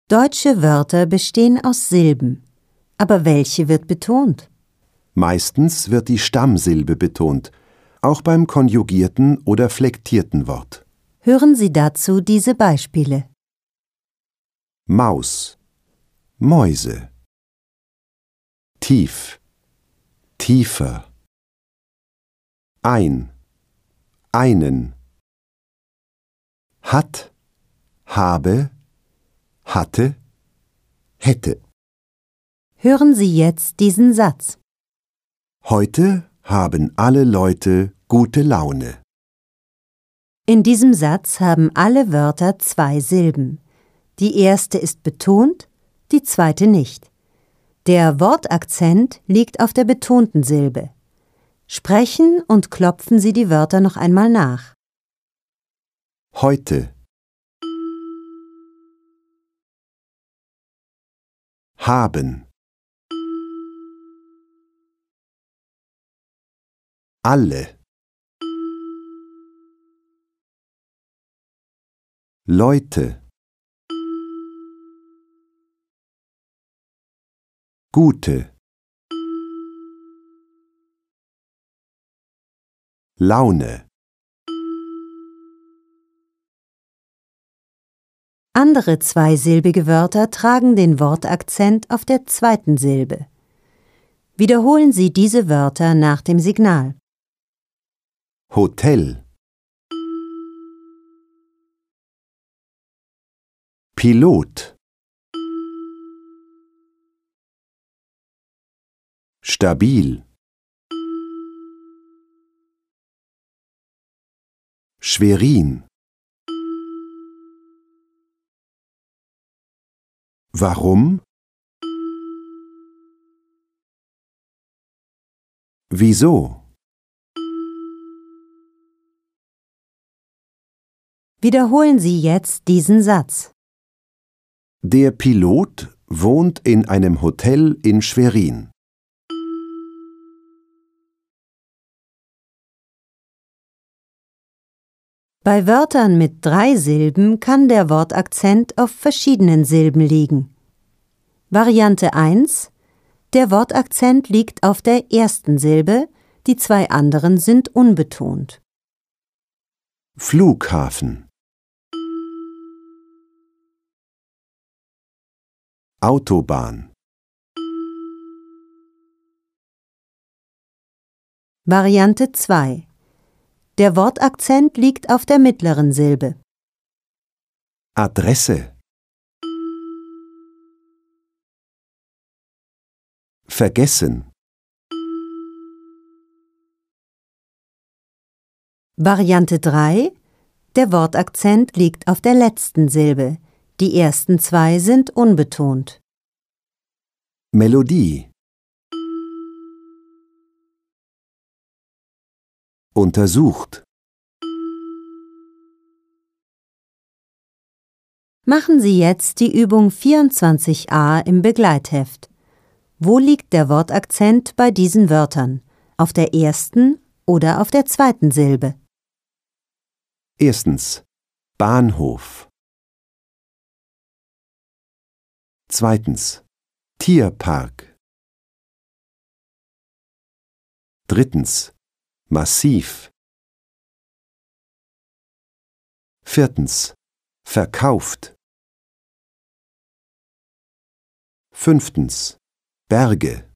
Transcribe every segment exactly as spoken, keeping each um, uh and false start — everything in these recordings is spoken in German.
Deutsche Wörter bestehen aus Silben. Aber welche wird betont? Meistens wird die Stammsilbe betont, auch beim konjugierten oder flektierten Wort. Hören Sie dazu diese Beispiele. Maus, Mäuse. Tief, tiefer. Ein, einen. Hat, habe, hatte, hätte. Hören Sie jetzt diesen Satz. Heute haben alle Leute gute Laune. In diesem Satz haben alle Wörter zwei Silben. Die erste ist betont, die zweite nicht. Der Wortakzent liegt auf der betonten Silbe. Sprechen und klopfen Sie die Wörter noch einmal nach. Heute. Haben. Alle. Leute. Gute. Laune. Andere zweisilbige Wörter tragen den Wortakzent auf der zweiten Silbe. Wiederholen Sie diese Wörter nach dem Signal. Hotel. Pilot. Stabil. Schwerin. Warum? Wieso? Wiederholen Sie jetzt diesen Satz. Der Pilot wohnt in einem Hotel in Schwerin. Bei Wörtern mit drei Silben kann der Wortakzent auf verschiedenen Silben liegen. Variante eins: Der Wortakzent liegt auf der ersten Silbe, die zwei anderen sind unbetont. Flughafen. Autobahn. Variante zwei: Der Wortakzent liegt auf der mittleren Silbe. Adresse. Vergessen. Variante drei: Der Wortakzent liegt auf der letzten Silbe. Die ersten zwei sind unbetont. Melodie. Untersucht. Machen Sie jetzt die Übung vierundzwanzig a im Begleitheft. Wo liegt der Wortakzent bei diesen Wörtern? Auf der ersten oder auf der zweiten Silbe? Erstens. Bahnhof. Zweitens. Tierpark. Drittens. Massiv. Viertens. Verkauft. Fünftens. Berge.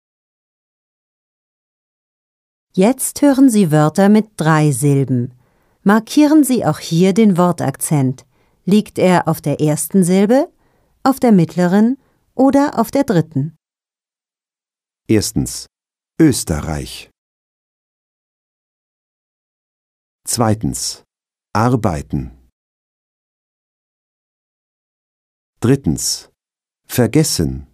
Jetzt hören Sie Wörter mit drei Silben. Markieren Sie auch hier den Wortakzent. Liegt er auf der ersten Silbe, auf der mittleren oder auf der dritten? Erstens. Österreich. Zweitens. Arbeiten. Drittens. Vergessen.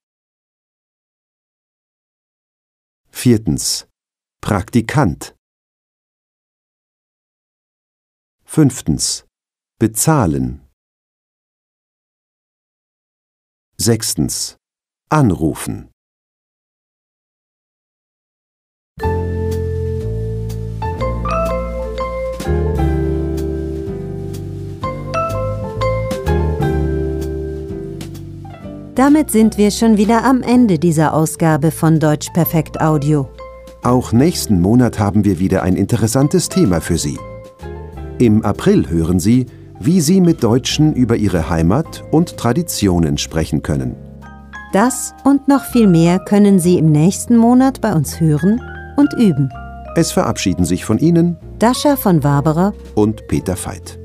Viertens. Praktikant. Fünftens. Bezahlen. Sechstens. Anrufen. Damit sind wir schon wieder am Ende dieser Ausgabe von Deutsch Perfekt Audio. Auch nächsten Monat haben wir wieder ein interessantes Thema für Sie. Im April hören Sie, wie Sie mit Deutschen über ihre Heimat und Traditionen sprechen können. Das und noch viel mehr können Sie im nächsten Monat bei uns hören und üben. Es verabschieden sich von Ihnen Dascha von Waberer und Peter Veit.